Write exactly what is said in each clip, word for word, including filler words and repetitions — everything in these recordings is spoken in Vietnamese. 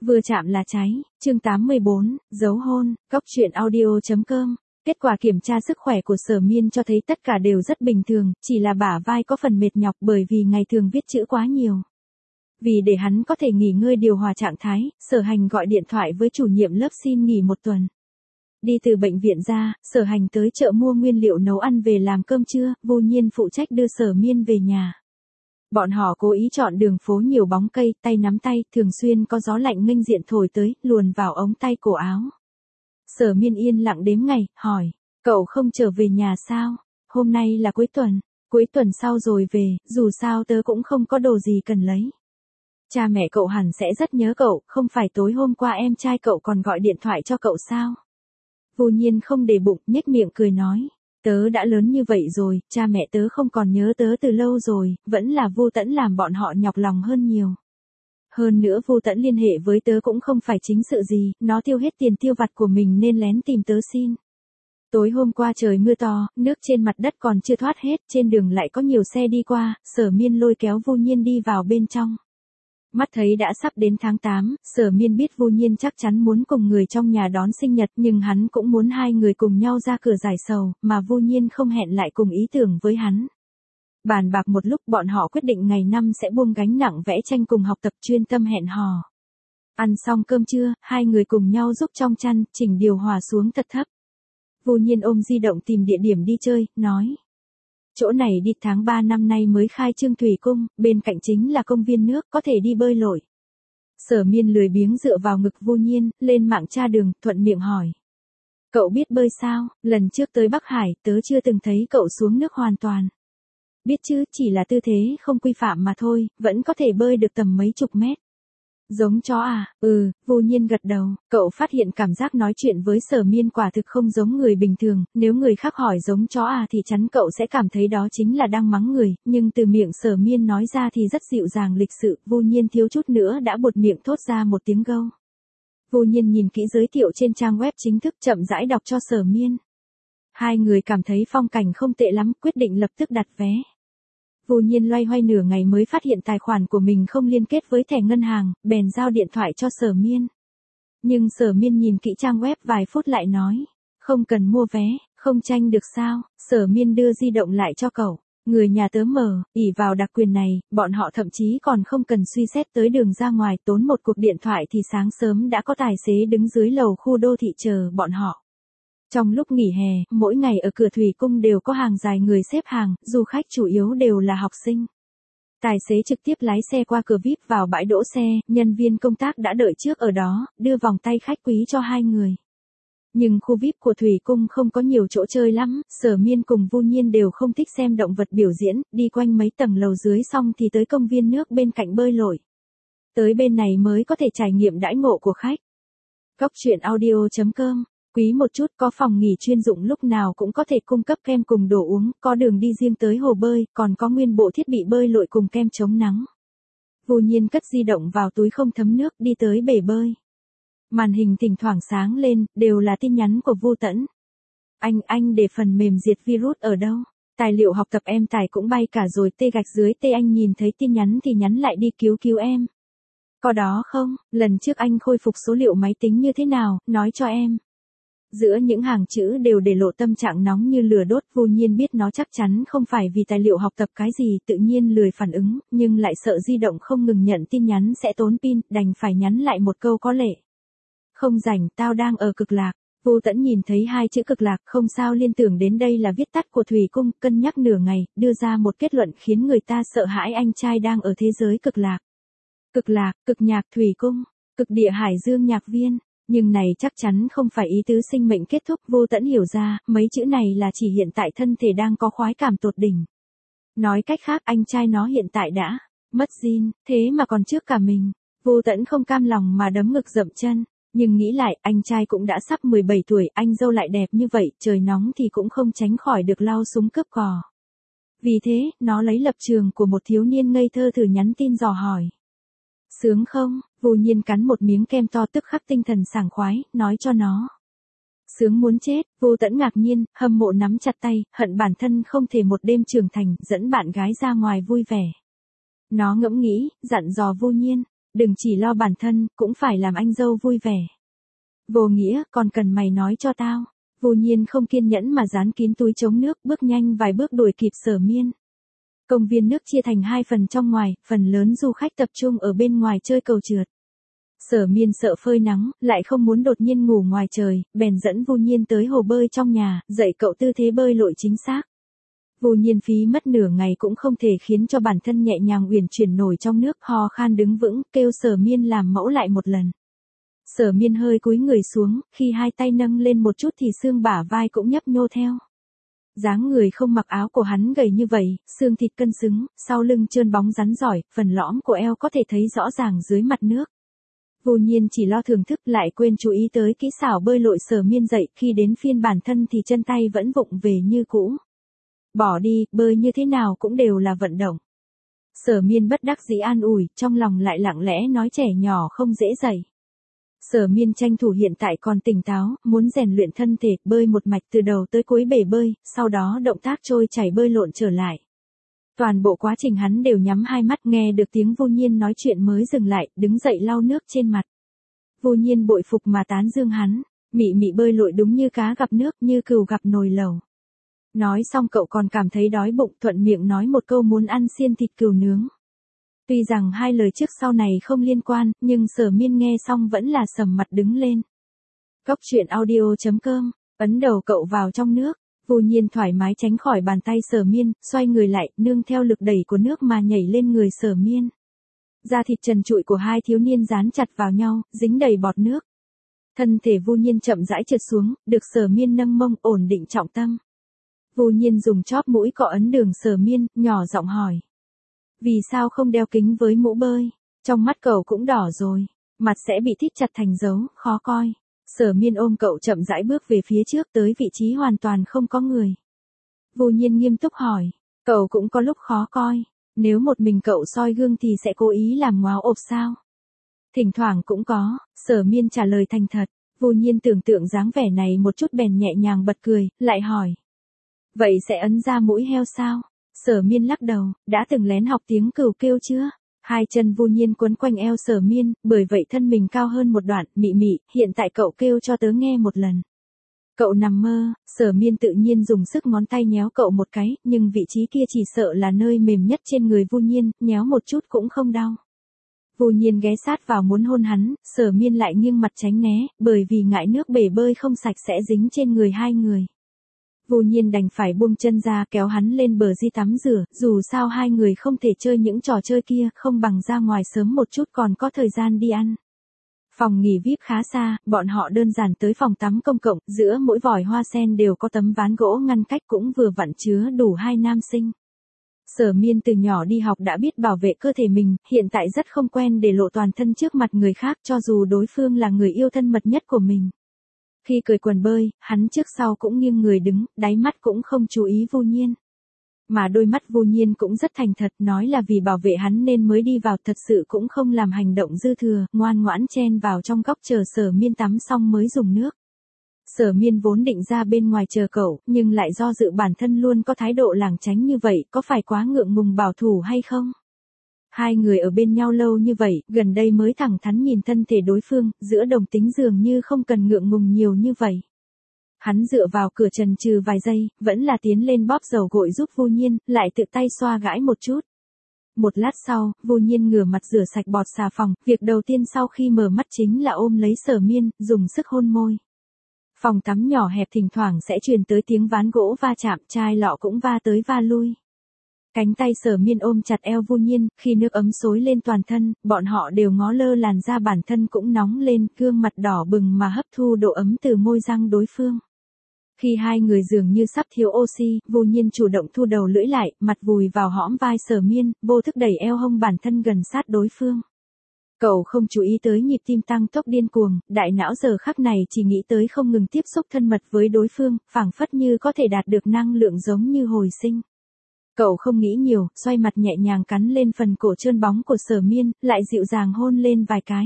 Vừa chạm là cháy, chương tám mươi bốn, dấu hôn, góc truyện audio.com. Kết quả kiểm tra sức khỏe của Sở Miên cho thấy tất cả đều rất bình thường, chỉ là bả vai có phần mệt nhọc bởi vì ngày thường viết chữ quá nhiều. Vì để hắn có thể nghỉ ngơi điều hòa trạng thái, Sở Hành gọi điện thoại với chủ nhiệm lớp xin nghỉ một tuần. Đi từ bệnh viện ra, Sở Hành tới chợ mua nguyên liệu nấu ăn về làm cơm trưa, Vô Nhiên phụ trách đưa Sở Miên về nhà. Bọn họ cố ý chọn đường phố nhiều bóng cây, tay nắm tay, thường xuyên có gió lạnh nghênh diện thổi tới, luồn vào ống tay cổ áo. Sở Miên yên lặng đếm ngày, hỏi, cậu không trở về nhà sao? Hôm nay là cuối tuần, cuối tuần sau rồi về, dù sao tớ cũng không có đồ gì cần lấy. Cha mẹ cậu hẳn sẽ rất nhớ cậu, không phải tối hôm qua em trai cậu còn gọi điện thoại cho cậu sao? Vô Nhiên không để bụng, nhếch miệng cười nói. Tớ đã lớn như vậy rồi, cha mẹ tớ không còn nhớ tớ từ lâu rồi, vẫn là Vô Tẫn làm bọn họ nhọc lòng hơn nhiều. Hơn nữa Vô Tẫn liên hệ với tớ cũng không phải chính sự gì, nó tiêu hết tiền tiêu vặt của mình nên lén tìm tớ xin. Tối hôm qua trời mưa to, nước trên mặt đất còn chưa thoát hết, trên đường lại có nhiều xe đi qua, Sở Miên lôi kéo Vô Nhiên đi vào bên trong. Mắt thấy đã sắp đến tháng tám, Sở Miên biết Vô Nhiên chắc chắn muốn cùng người trong nhà đón sinh nhật nhưng hắn cũng muốn hai người cùng nhau ra cửa giải sầu, mà Vô Nhiên không hẹn lại cùng ý tưởng với hắn. Bàn bạc một lúc bọn họ quyết định ngày năm sẽ buông gánh nặng vẽ tranh cùng học tập chuyên tâm hẹn hò. Ăn xong cơm trưa, hai người cùng nhau giúp trong chăn, chỉnh điều hòa xuống thật thấp. Vô Nhiên ôm di động tìm địa điểm đi chơi, nói. Chỗ này đi tháng ba năm nay mới khai trương thủy cung, bên cạnh chính là công viên nước, có thể đi bơi lội. Sở Miên lười biếng dựa vào ngực Vô Nhiên, lên mạng tra đường, thuận miệng hỏi. Cậu biết bơi sao? Lần trước tới Bắc Hải, tớ chưa từng thấy cậu xuống nước hoàn toàn. Biết chứ, chỉ là tư thế không quy phạm mà thôi, vẫn có thể bơi được tầm mấy chục mét. Giống chó à? Ừ, Vô Nhiên gật đầu, cậu phát hiện cảm giác nói chuyện với Sở Miên quả thực không giống người bình thường, nếu người khác hỏi giống chó à thì chắn cậu sẽ cảm thấy đó chính là đang mắng người, nhưng từ miệng Sở Miên nói ra thì rất dịu dàng lịch sự, Vô Nhiên thiếu chút nữa đã buột miệng thốt ra một tiếng gâu. Vô Nhiên nhìn kỹ giới thiệu trên trang web chính thức chậm rãi đọc cho Sở Miên. Hai người cảm thấy phong cảnh không tệ lắm, quyết định lập tức đặt vé. Vô Nhiên loay hoay nửa ngày mới phát hiện tài khoản của mình không liên kết với thẻ ngân hàng, bèn giao điện thoại cho Sở Miên. Nhưng Sở Miên nhìn kỹ trang web vài phút lại nói, không cần mua vé, không tranh được sao? Sở Miên đưa di động lại cho cậu, người nhà tớ mở, ỷ vào đặc quyền này, bọn họ thậm chí còn không cần suy xét tới đường ra ngoài, tốn một cuộc điện thoại thì sáng sớm đã có tài xế đứng dưới lầu khu đô thị chờ bọn họ. Trong lúc nghỉ hè, mỗi ngày ở cửa thủy cung đều có hàng dài người xếp hàng, du khách chủ yếu đều là học sinh. Tài xế trực tiếp lái xe qua cửa vi ai pi vào bãi đỗ xe, nhân viên công tác đã đợi trước ở đó, đưa vòng tay khách quý cho hai người. Nhưng khu vi ai pi của thủy cung không có nhiều chỗ chơi lắm, Sở Miên cùng Vô Nhiên đều không thích xem động vật biểu diễn, đi quanh mấy tầng lầu dưới xong thì tới công viên nước bên cạnh bơi lội. Tới bên này mới có thể trải nghiệm đãi ngộ của khách. Góc truyện audio.com. Quý một chút, có phòng nghỉ chuyên dụng lúc nào cũng có thể cung cấp kem cùng đồ uống, có đường đi riêng tới hồ bơi, còn có nguyên bộ thiết bị bơi lội cùng kem chống nắng. Vô Nhiên cất di động vào túi không thấm nước, đi tới bể bơi. Màn hình thỉnh thoảng sáng lên, đều là tin nhắn của Vô Tẫn. Anh, anh để phần mềm diệt virus ở đâu? Tài liệu học tập em tải cũng bay cả rồi, tê gạch dưới tê anh nhìn thấy tin nhắn thì nhắn lại đi cứu cứu em. Có đó không? Lần trước anh khôi phục số liệu máy tính như thế nào, nói cho em. Giữa những hàng chữ đều để lộ tâm trạng nóng như lửa đốt. Vô Nhiên biết nó chắc chắn không phải vì tài liệu học tập cái gì, tự nhiên lười phản ứng, nhưng lại sợ di động không ngừng nhận tin nhắn sẽ tốn pin, đành phải nhắn lại một câu có lệ. Không rảnh, tao đang ở Cực Lạc. Vô Tẫn nhìn thấy hai chữ Cực Lạc, không sao liên tưởng đến đây là viết tắt của thủy cung, cân nhắc nửa ngày, đưa ra một kết luận khiến người ta sợ hãi, anh trai đang ở thế giới Cực Lạc. Cực Lạc, cực nhạc thủy cung, cực địa hải dương nhạc viên. Nhưng này chắc chắn không phải ý tứ sinh mệnh kết thúc. Vô Tẫn hiểu ra, mấy chữ này là chỉ hiện tại thân thể đang có khoái cảm tột đỉnh. Nói cách khác, anh trai nó hiện tại đã mất gin, thế mà còn trước cả mình. Vô Tẫn không cam lòng mà đấm ngực dậm chân, nhưng nghĩ lại, anh trai cũng đã sắp mười bảy tuổi, anh dâu lại đẹp như vậy, trời nóng thì cũng không tránh khỏi được lao súng cướp cò. Vì thế, nó lấy lập trường của một thiếu niên ngây thơ thử nhắn tin dò hỏi. Sướng không? Vô Nhiên cắn một miếng kem to tức khắc tinh thần sảng khoái, nói cho nó. Sướng muốn chết. Vô Tẫn ngạc nhiên, hâm mộ nắm chặt tay, hận bản thân không thể một đêm trưởng thành, dẫn bạn gái ra ngoài vui vẻ. Nó ngẫm nghĩ, dặn dò Vô Nhiên. đừng chỉ lo bản thân, cũng phải làm anh dâu vui vẻ. Vô nghĩa, còn cần mày nói cho tao. Vô Nhiên không kiên nhẫn mà dán kín túi chống nước, bước nhanh vài bước đuổi kịp Sở Miên. Công viên nước chia thành hai phần trong ngoài, phần lớn du khách tập trung ở bên ngoài chơi cầu trượt. Sở Miên sợ phơi nắng, lại không muốn đột nhiên ngủ ngoài trời, bèn dẫn Vô Nhiên tới hồ bơi trong nhà, dạy cậu tư thế bơi lội chính xác. Vô Nhiên phí mất nửa ngày cũng không thể khiến cho bản thân nhẹ nhàng uyển chuyển nổi trong nước, ho khan đứng vững, kêu Sở Miên làm mẫu lại một lần. Sở Miên hơi cúi người xuống, khi hai tay nâng lên một chút thì xương bả vai cũng nhấp nhô theo. Dáng người không mặc áo của hắn gầy như vậy, xương thịt cân xứng, sau lưng trơn bóng rắn giỏi, phần lõm của eo có thể thấy rõ ràng dưới mặt nước. Vô Nhiên chỉ lo thưởng thức lại quên chú ý tới kỹ xảo bơi lội Sở Miên dậy, khi đến phiên bản thân thì chân tay vẫn vụng về như cũ. Bỏ đi, bơi như thế nào cũng đều là vận động. Sở Miên bất đắc dĩ an ủi, trong lòng lại lặng lẽ nói trẻ nhỏ không dễ dạy. Sở Miên tranh thủ hiện tại còn tỉnh táo, muốn rèn luyện thân thể, bơi một mạch từ đầu tới cuối bể bơi, sau đó động tác trôi chảy bơi lộn trở lại. Toàn bộ quá trình hắn đều nhắm hai mắt, nghe được tiếng Vô Nhiên nói chuyện mới dừng lại, đứng dậy lau nước trên mặt. Vô Nhiên bội phục mà tán dương hắn, mị mị bơi lội đúng như cá gặp nước, như cừu gặp nồi lẩu. Nói xong cậu còn cảm thấy đói bụng, thuận miệng nói một câu muốn ăn xiên thịt cừu nướng. Tuy rằng hai lời trước sau này không liên quan, nhưng Sở Miên nghe xong vẫn là sầm mặt đứng lên. Cóc truyện audio chấm com, ấn đầu cậu vào trong nước. Vô Nhiên thoải mái tránh khỏi bàn tay Sở Miên, xoay người lại, nương theo lực đẩy của nước mà nhảy lên người Sở Miên. Da thịt trần trụi của hai thiếu niên dán chặt vào nhau, dính đầy bọt nước. Thân thể Vô Nhiên chậm rãi trượt xuống, được Sở Miên nâng mông ổn định trọng tâm. Vô Nhiên dùng chóp mũi cọ ấn đường Sở Miên, nhỏ giọng hỏi. Vì sao không đeo kính với mũ bơi? Trong mắt cậu cũng đỏ rồi, mặt sẽ bị thít chặt thành dấu, khó coi. Sở Miên ôm cậu chậm rãi bước về phía trước tới vị trí hoàn toàn không có người. Vô Nhiên nghiêm túc hỏi, cậu cũng có lúc khó coi, nếu một mình cậu soi gương thì sẽ cố ý làm ngoáo ộp sao? Thỉnh thoảng cũng có, Sở Miên trả lời thành thật. Vô Nhiên tưởng tượng dáng vẻ này một chút bèn nhẹ nhàng bật cười, lại hỏi. Vậy sẽ ấn ra mũi heo sao? Sở Miên lắc đầu, đã từng lén học tiếng cừu kêu chưa? Hai chân Vô Nhiên quấn quanh eo Sở Miên, bởi vậy thân mình cao hơn một đoạn, mị mị, hiện tại cậu kêu cho tớ nghe một lần. Cậu nằm mơ, Sở Miên tự nhiên dùng sức ngón tay nhéo cậu một cái, nhưng vị trí kia chỉ sợ là nơi mềm nhất trên người Vô Nhiên, nhéo một chút cũng không đau. Vô Nhiên ghé sát vào muốn hôn hắn, Sở Miên lại nghiêng mặt tránh né, bởi vì ngại nước bể bơi không sạch sẽ dính trên người hai người. Vô Nhiên đành phải buông chân ra kéo hắn lên bờ di tắm rửa, dù sao hai người không thể chơi những trò chơi kia, không bằng ra ngoài sớm một chút còn có thời gian đi ăn. Phòng nghỉ vi ai pi khá xa, bọn họ đơn giản tới phòng tắm công cộng, giữa mỗi vòi hoa sen đều có tấm ván gỗ ngăn cách cũng vừa vặn chứa đủ hai nam sinh. Sở Miên từ nhỏ đi học đã biết bảo vệ cơ thể mình, hiện tại rất không quen để lộ toàn thân trước mặt người khác cho dù đối phương là người yêu thân mật nhất của mình. Khi cởi quần bơi, hắn trước sau cũng nghiêng người đứng, đáy mắt cũng không chú ý Vô Nhiên. Mà đôi mắt Vô Nhiên cũng rất thành thật, nói là vì bảo vệ hắn nên mới đi vào, thật sự cũng không làm hành động dư thừa, ngoan ngoãn chen vào trong góc chờ Sở Miên tắm xong mới dùng nước. Sở Miên vốn định ra bên ngoài chờ cậu, nhưng lại do dự bản thân luôn có thái độ lảng tránh như vậy, có phải quá ngượng ngùng bảo thủ hay không? Hai người ở bên nhau lâu như vậy, gần đây mới thẳng thắn nhìn thân thể đối phương, giữa đồng tính dường như không cần ngượng ngùng nhiều như vậy. Hắn dựa vào cửa chần chừ vài giây, vẫn là tiến lên bóp dầu gội giúp Vô Nhiên, lại tự tay xoa gãi một chút. Một lát sau, Vô Nhiên ngửa mặt rửa sạch bọt xà phòng, việc đầu tiên sau khi mở mắt chính là ôm lấy Sở Miên, dùng sức hôn môi. Phòng tắm nhỏ hẹp thỉnh thoảng sẽ truyền tới tiếng ván gỗ va chạm, chai lọ cũng va tới va lui. Cánh tay Sở Miên ôm chặt eo Vô Nhiên, khi nước ấm xối lên toàn thân, bọn họ đều ngó lơ làn da bản thân cũng nóng lên, gương mặt đỏ bừng mà hấp thu độ ấm từ môi răng đối phương. Khi hai người dường như sắp thiếu oxy, Vô Nhiên chủ động thu đầu lưỡi lại, mặt vùi vào hõm vai Sở Miên, vô thức đẩy eo hông bản thân gần sát đối phương. Cậu không chú ý tới nhịp tim tăng tốc điên cuồng, đại não giờ khắc này chỉ nghĩ tới không ngừng tiếp xúc thân mật với đối phương, phảng phất như có thể đạt được năng lượng giống như hồi sinh. Cậu không nghĩ nhiều, xoay mặt nhẹ nhàng cắn lên phần cổ trơn bóng của Sở Miên, lại dịu dàng hôn lên vài cái.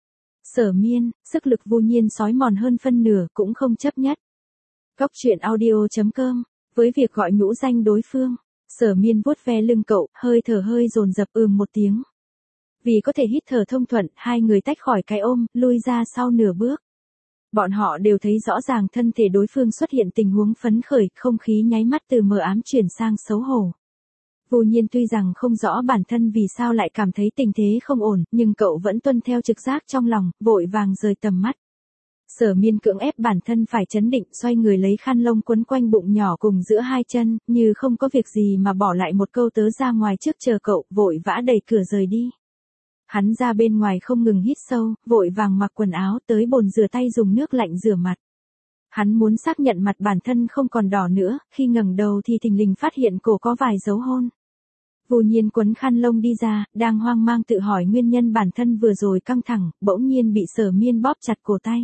Sở Miên, sức lực Vô Nhiên sói mòn hơn phân nửa, cũng không chấp nhất. Cóc truyện audio chấm com, với việc gọi nhũ danh đối phương, Sở Miên vuốt ve lưng cậu, hơi thở hơi dồn dập ừm một tiếng. Vì có thể hít thở thông thuận, hai người tách khỏi cái ôm, lui ra sau nửa bước. Bọn họ đều thấy rõ ràng thân thể đối phương xuất hiện tình huống phấn khởi, không khí nháy mắt từ mờ ám chuyển sang xấu hổ. Vô Nhiên tuy rằng không rõ bản thân vì sao lại cảm thấy tình thế không ổn, nhưng cậu vẫn tuân theo trực giác trong lòng, vội vàng rời tầm mắt. Sở Miên cưỡng ép bản thân phải trấn định, xoay người lấy khăn lông quấn quanh bụng nhỏ cùng giữa hai chân, như không có việc gì mà bỏ lại một câu tớ ra ngoài trước chờ cậu, vội vã đẩy cửa rời đi. Hắn ra bên ngoài không ngừng hít sâu, vội vàng mặc quần áo tới bồn rửa tay dùng nước lạnh rửa mặt. Hắn muốn xác nhận mặt bản thân không còn đỏ nữa, khi ngẩng đầu thì thình lình phát hiện cổ có vài dấu hôn. Vô Nhiên quấn khăn lông đi ra, đang hoang mang tự hỏi nguyên nhân bản thân vừa rồi căng thẳng, bỗng nhiên bị Sở Miên bóp chặt cổ tay.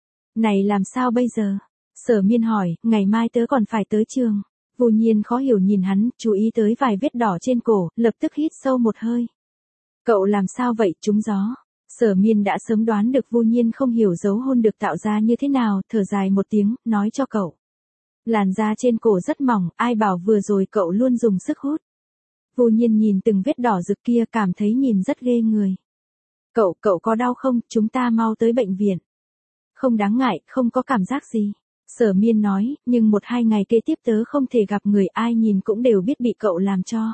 Này làm sao bây giờ? Sở Miên hỏi, ngày mai tớ còn phải tới trường. Vô Nhiên khó hiểu nhìn hắn, chú ý tới vài vết đỏ trên cổ, lập tức hít sâu một hơi. Cậu làm sao vậy, trúng gió? Sở Miên đã sớm đoán được Vô Nhiên không hiểu dấu hôn được tạo ra như thế nào, thở dài một tiếng, nói cho cậu. Làn da trên cổ rất mỏng, ai bảo vừa rồi cậu luôn dùng sức hút. Vô Nhiên nhìn từng vết đỏ rực kia cảm thấy nhìn rất ghê người. Cậu, cậu có đau không, chúng ta mau tới bệnh viện. Không đáng ngại, không có cảm giác gì. Sở Miên nói, nhưng một hai ngày kế tiếp tớ không thể gặp người, ai nhìn cũng đều biết bị cậu làm cho.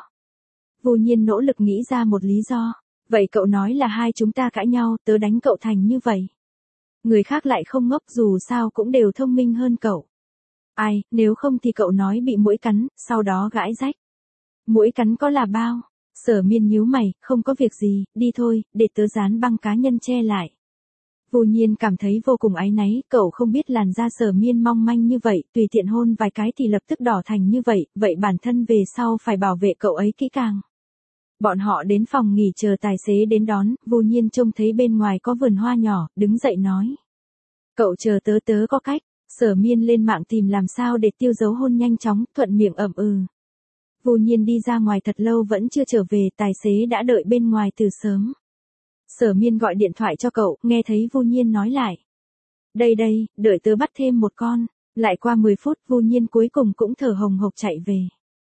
Vô Nhiên nỗ lực nghĩ ra một lý do. Vậy cậu nói là hai chúng ta cãi nhau, tớ đánh cậu thành như vậy. Người khác lại không ngốc, dù sao cũng đều thông minh hơn cậu. Ai, nếu không thì cậu nói bị muỗi cắn, sau đó gãi rách. Muỗi cắn có là bao? Sở Miên nhíu mày, không có việc gì, đi thôi, để tớ dán băng cá nhân che lại. Vô Nhiên cảm thấy vô cùng áy náy, cậu không biết làn da Sở Miên mong manh như vậy, tùy tiện hôn vài cái thì lập tức đỏ thành như vậy, vậy bản thân về sau phải bảo vệ cậu ấy kỹ càng. Bọn họ đến phòng nghỉ chờ tài xế đến đón, Vô Nhiên trông thấy bên ngoài có vườn hoa nhỏ, đứng dậy nói. Cậu chờ tớ tớ có cách. Sở Miên lên mạng tìm làm sao để tiêu dấu hôn nhanh chóng, thuận miệng ậm ừ. Vô Nhiên đi ra ngoài thật lâu vẫn chưa trở về, tài xế đã đợi bên ngoài từ sớm. Sở Miên gọi điện thoại cho cậu, nghe thấy Vô Nhiên nói lại. Đây đây, đợi tớ bắt thêm một con. Lại qua mười phút, Vô Nhiên cuối cùng cũng thở hồng hộc chạy về.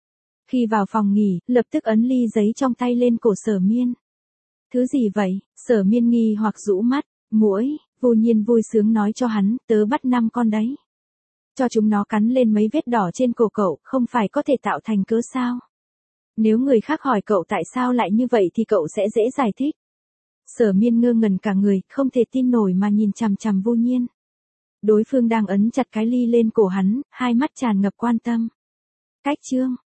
Khi vào phòng nghỉ, lập tức ấn ly giấy trong tay lên cổ Sở Miên. Thứ gì vậy? Sở Miên nghi hoặc rũ mắt, muỗi. Vô Nhiên vui sướng nói cho hắn, tớ bắt năm con đấy. Cho chúng nó cắn lên mấy vết đỏ trên cổ cậu, không phải có thể tạo thành cớ sao? Nếu người khác hỏi cậu tại sao lại như vậy thì cậu sẽ dễ giải thích. Sở Miên ngơ ngẩn cả người, không thể tin nổi mà nhìn chằm chằm Vô Nhiên. Đối phương đang ấn chặt cái ly lên cổ hắn, hai mắt tràn ngập quan tâm. Cách chương